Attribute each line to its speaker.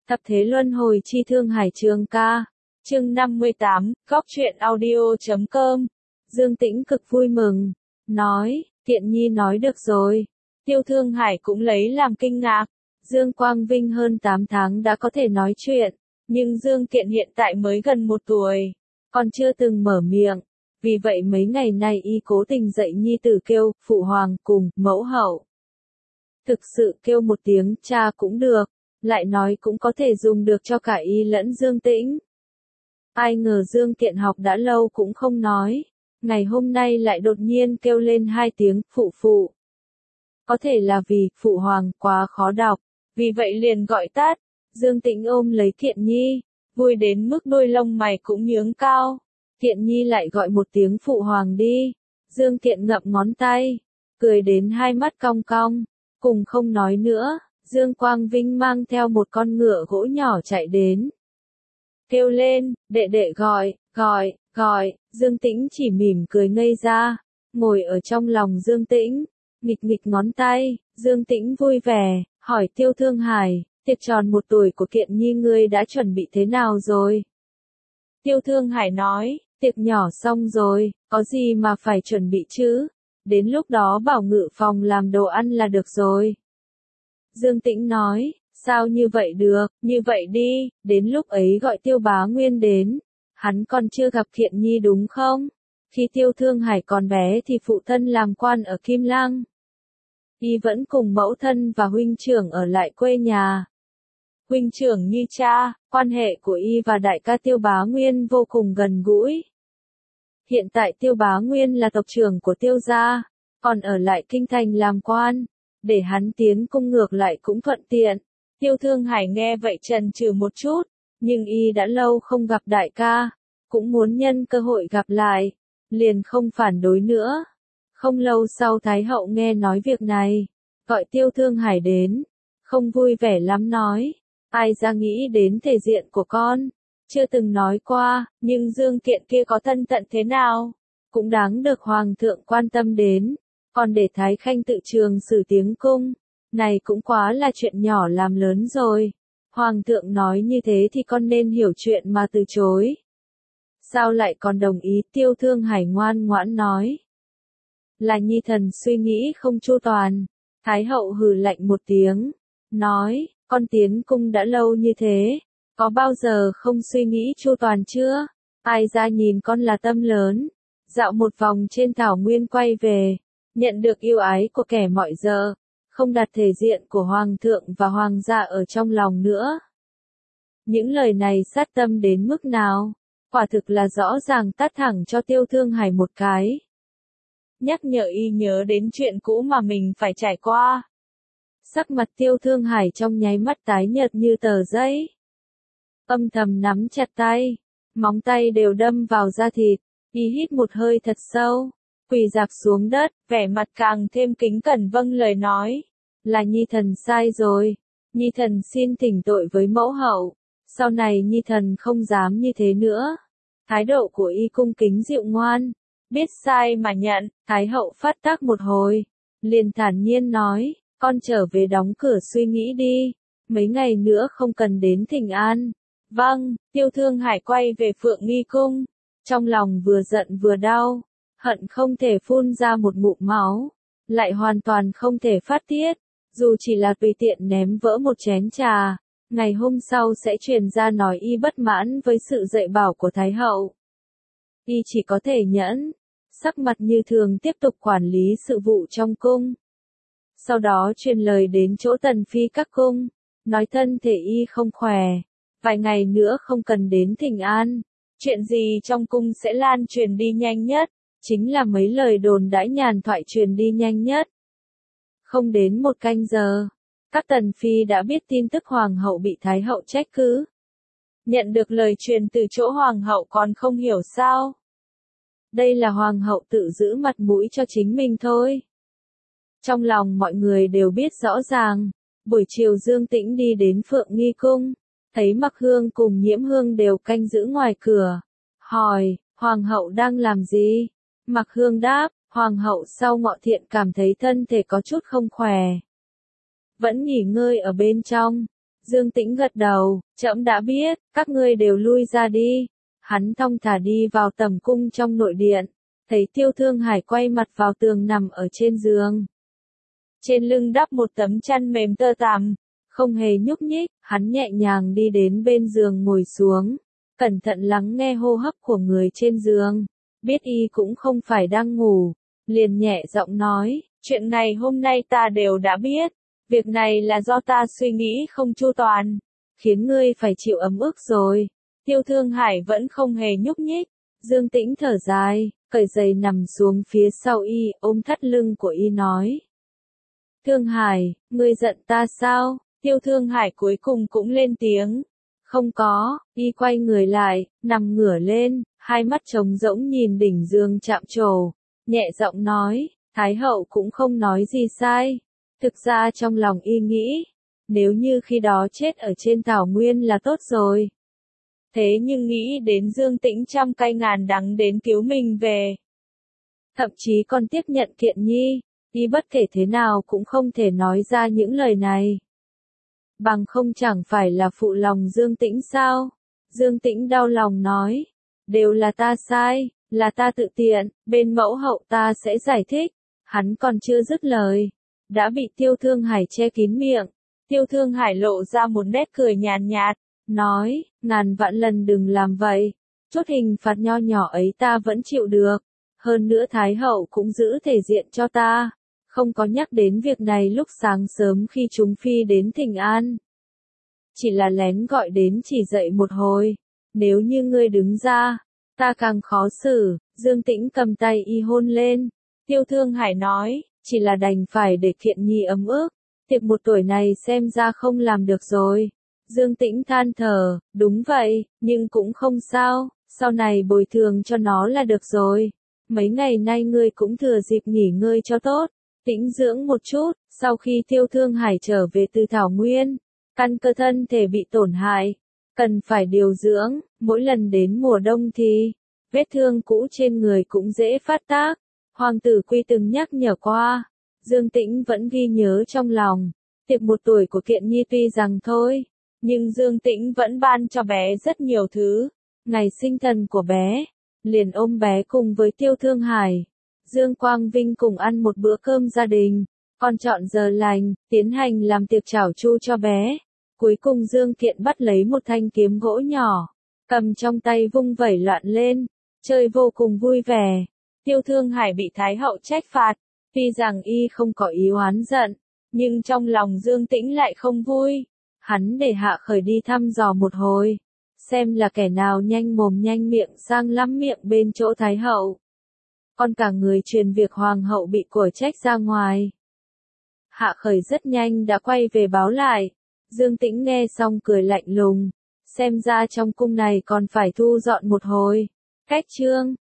Speaker 1: Thập thế luân hồi chi thương hải trường ca. Chương 58, góc truyện audio.com. Dương Tĩnh cực vui mừng. Nói, Tiện Nhi nói được rồi. Tiêu Thương Hải cũng lấy làm kinh ngạc. Dương Quang Vinh hơn 8 tháng đã có thể nói chuyện. Nhưng Dương Kiện hiện tại mới gần 1 tuổi. Còn chưa từng mở miệng. Vì vậy mấy ngày nay y cố tình dạy nhi tử kêu, phụ hoàng cùng, mẫu hậu. Thực sự kêu một tiếng cha cũng được. Lại nói cũng có thể dùng được cho cả y lẫn Dương Tĩnh. Ai ngờ Dương Kiện học đã lâu cũng không nói. Ngày hôm nay lại đột nhiên kêu lên 2 tiếng, phụ phụ. Có thể là vì, phụ hoàng, quá khó đọc. Vì vậy liền gọi tắt. Dương Tĩnh ôm lấy Thiện Nhi. Vui đến mức đôi lông mày cũng nhướng cao. Thiện Nhi lại gọi một tiếng phụ hoàng đi. Dương Kiện ngậm ngón tay. Cười đến hai mắt cong cong. Cùng không nói nữa. Dương Quang Vinh mang theo một con ngựa gỗ nhỏ chạy đến. Kêu lên, đệ đệ gọi, Dương Tĩnh chỉ mỉm cười ngây ra. Ngồi ở trong lòng Dương Tĩnh. Nghịch nghịch ngón tay, Dương Tĩnh vui vẻ, hỏi Tiêu Thương Hải, tiệc tròn 1 tuổi của Kiện Nhi ngươi đã chuẩn bị thế nào rồi? Tiêu Thương Hải nói, tiệc nhỏ xong rồi, có gì mà phải chuẩn bị chứ? Đến lúc đó bảo ngự phòng làm đồ ăn là được rồi. Dương Tĩnh nói, sao như vậy được, như vậy đi, đến lúc ấy gọi Tiêu Bá Nguyên đến. Hắn còn chưa gặp Kiện Nhi đúng không? Khi Tiêu Thương Hải còn bé thì phụ thân làm quan ở Kim Lăng. Y vẫn cùng mẫu thân và huynh trưởng ở lại quê nhà. Huynh trưởng như cha, quan hệ của y và đại ca Tiêu Bá Nguyên vô cùng gần gũi. Hiện tại Tiêu Bá Nguyên là tộc trưởng của Tiêu gia, còn ở lại kinh thành làm quan, để hắn tiến cung ngược lại cũng thuận tiện. Tiêu Thương Hải nghe vậy chần chừ một chút, nhưng y đã lâu không gặp đại ca, cũng muốn nhân cơ hội gặp lại, liền không phản đối nữa. Không lâu sau Thái hậu nghe nói việc này, gọi Tiêu Thương Hải đến, không vui vẻ lắm nói, ai ra nghĩ đến thể diện của con, chưa từng nói qua, nhưng Dương Kiện kia có thân phận thế nào, cũng đáng được hoàng thượng quan tâm đến, còn để Thái Khanh tự trường xử tiếng cung, này cũng quá là chuyện nhỏ làm lớn rồi. Hoàng thượng nói như thế thì con nên hiểu chuyện mà từ chối. Sao lại còn đồng ý? Tiêu Thương Hải ngoan ngoãn nói. Là nhi thần suy nghĩ không chu toàn. Thái hậu hừ lạnh một tiếng, nói, con tiến cung đã lâu như thế, có bao giờ không suy nghĩ chu toàn chưa? Ai ra nhìn con là tâm lớn, dạo một vòng trên thảo nguyên quay về, nhận được yêu ái của kẻ mọi giờ, không đặt thể diện của hoàng thượng và hoàng gia ở trong lòng nữa. Những lời này sát tâm đến mức nào? Quả thực là rõ ràng tát thẳng cho Tiêu Thương Hải một cái. Nhắc nhở y nhớ đến chuyện cũ mà mình phải trải qua. Sắc mặt Tiêu Thương Hải trong nháy mắt tái nhợt như tờ giấy. Âm thầm nắm chặt tay, móng tay đều đâm vào da thịt, y hít một hơi thật sâu, quỳ rạp xuống đất, vẻ mặt càng thêm kính cẩn vâng lời nói. Là nhi thần sai rồi, nhi thần xin thỉnh tội với mẫu hậu, sau này nhi thần không dám như thế nữa. Thái độ của y cung kính dịu ngoan, biết sai mà nhận. Thái hậu phát tác một hồi, liền thản nhiên nói, con trở về đóng cửa suy nghĩ đi, mấy ngày nữa không cần đến thỉnh an. Vâng. Tiêu Thương Hải quay về Phượng Nghi Cung, trong lòng vừa giận vừa đau, hận không thể phun ra một ngụm máu, lại hoàn toàn không thể phát tiết, dù chỉ là tùy tiện ném vỡ một chén trà, ngày hôm sau sẽ truyền ra nói y bất mãn với sự dạy bảo của Thái hậu. Y chỉ có thể nhẫn, sắc mặt như thường tiếp tục quản lý sự vụ trong cung. Sau đó truyền lời đến chỗ tần phi các cung, nói thân thể y không khỏe, vài ngày nữa không cần đến thỉnh an. Chuyện gì trong cung sẽ lan truyền đi nhanh nhất, chính là mấy lời đồn đãi nhàn thoại truyền đi nhanh nhất. Không đến 1 canh giờ, các tần phi đã biết tin tức hoàng hậu bị thái hậu trách cứ. Nhận được lời truyền từ chỗ hoàng hậu còn không hiểu sao. Đây là hoàng hậu tự giữ mặt mũi cho chính mình thôi. Trong lòng mọi người đều biết rõ ràng, buổi chiều Dương Tĩnh đi đến Phượng Nghi Cung, thấy Mặc Hương cùng Nhiễm Hương đều canh giữ ngoài cửa. Hỏi, hoàng hậu đang làm gì? Mặc Hương đáp, hoàng hậu sau ngọ thiện cảm thấy thân thể có chút không khỏe. Vẫn nghỉ ngơi ở bên trong. Dương Tĩnh gật đầu, trẫm đã biết, các ngươi đều lui ra đi. Hắn thong thả đi vào tầm cung trong nội điện, thấy Tiêu Thương Hải quay mặt vào tường nằm ở trên giường. Trên lưng đắp một tấm chăn mềm tơ tằm, không hề nhúc nhích, hắn nhẹ nhàng đi đến bên giường ngồi xuống, cẩn thận lắng nghe hô hấp của người trên giường, biết y cũng không phải đang ngủ, liền nhẹ giọng nói, chuyện này hôm nay ta đều đã biết, việc này là do ta suy nghĩ không chu toàn, khiến ngươi phải chịu ấm ức rồi. Tiêu Thương Hải vẫn không hề nhúc nhích, Dương Tĩnh thở dài, cởi giày nằm xuống phía sau y, ôm thắt lưng của y nói. Thương Hải, ngươi giận ta sao? Tiêu Thương Hải cuối cùng cũng lên tiếng. Không có, y quay người lại, nằm ngửa lên, hai mắt trống rỗng nhìn đỉnh giường chạm trổ, nhẹ giọng nói, Thái hậu cũng không nói gì sai. Thực ra trong lòng y nghĩ, nếu như khi đó chết ở trên thảo nguyên là tốt rồi. Thế nhưng nghĩ đến Dương Tĩnh trăm cay ngàn đắng đến cứu mình về. Thậm chí còn tiếp nhận Kiện Nhi, y bất kể thế nào cũng không thể nói ra những lời này. Bằng không chẳng phải là phụ lòng Dương Tĩnh sao? Dương Tĩnh đau lòng nói, đều là ta sai, là ta tự tiện, bên mẫu hậu ta sẽ giải thích. Hắn còn chưa dứt lời, đã bị Tiêu Thương Hải che kín miệng. Tiêu Thương Hải lộ ra một nét cười nhàn nhạt, nói, ngàn vạn lần đừng làm vậy, chút hình phạt nho nhỏ ấy ta vẫn chịu được, hơn nữa Thái hậu cũng giữ thể diện cho ta, không có nhắc đến việc này lúc sáng sớm khi chúng phi đến thỉnh an. Chỉ là lén gọi đến chỉ dậy một hồi, nếu như ngươi đứng ra, ta càng khó xử. Dương Tĩnh cầm tay y hôn lên, Tiêu Thương Hải nói, chỉ là đành phải để Kiện Nhi ấm ức, tiệc một tuổi này xem ra không làm được rồi. Dương Tĩnh than thở, đúng vậy, nhưng cũng không sao, sau này bồi thường cho nó là được rồi. Mấy ngày nay ngươi cũng thừa dịp nghỉ ngơi cho tốt, tĩnh dưỡng một chút, sau khi Tiêu Thương Hải trở về từ Thảo Nguyên, căn cơ thân thể bị tổn hại, cần phải điều dưỡng, mỗi lần đến mùa đông thì, vết thương cũ trên người cũng dễ phát tác. Hoàng tử Quy từng nhắc nhở qua, Dương Tĩnh vẫn ghi nhớ trong lòng, tiệc một tuổi của Kiện Nhi tuy rằng thôi, nhưng Dương Tĩnh vẫn ban cho bé rất nhiều thứ. Ngày sinh thần của bé, liền ôm bé cùng với Tiêu Thương Hải. Dương Quang Vinh cùng ăn một bữa cơm gia đình, còn chọn giờ lành, tiến hành làm tiệc chảo chu cho bé. Cuối cùng Dương Kiện bắt lấy một thanh kiếm gỗ nhỏ, cầm trong tay vung vẩy loạn lên, chơi vô cùng vui vẻ. Tiêu Thương Hải bị Thái hậu trách phạt, tuy rằng y không có ý oán giận, nhưng trong lòng Dương Tĩnh lại không vui. Hắn để Hạ Khởi đi thăm dò một hồi, xem là kẻ nào nhanh mồm nhanh miệng sang lắm miệng bên chỗ Thái hậu. Còn cả người truyền việc Hoàng hậu bị của trách ra ngoài. Hạ Khởi rất nhanh đã quay về báo lại. Dương Tĩnh nghe xong cười lạnh lùng, xem ra trong cung này còn phải thu dọn một hồi. Cách chương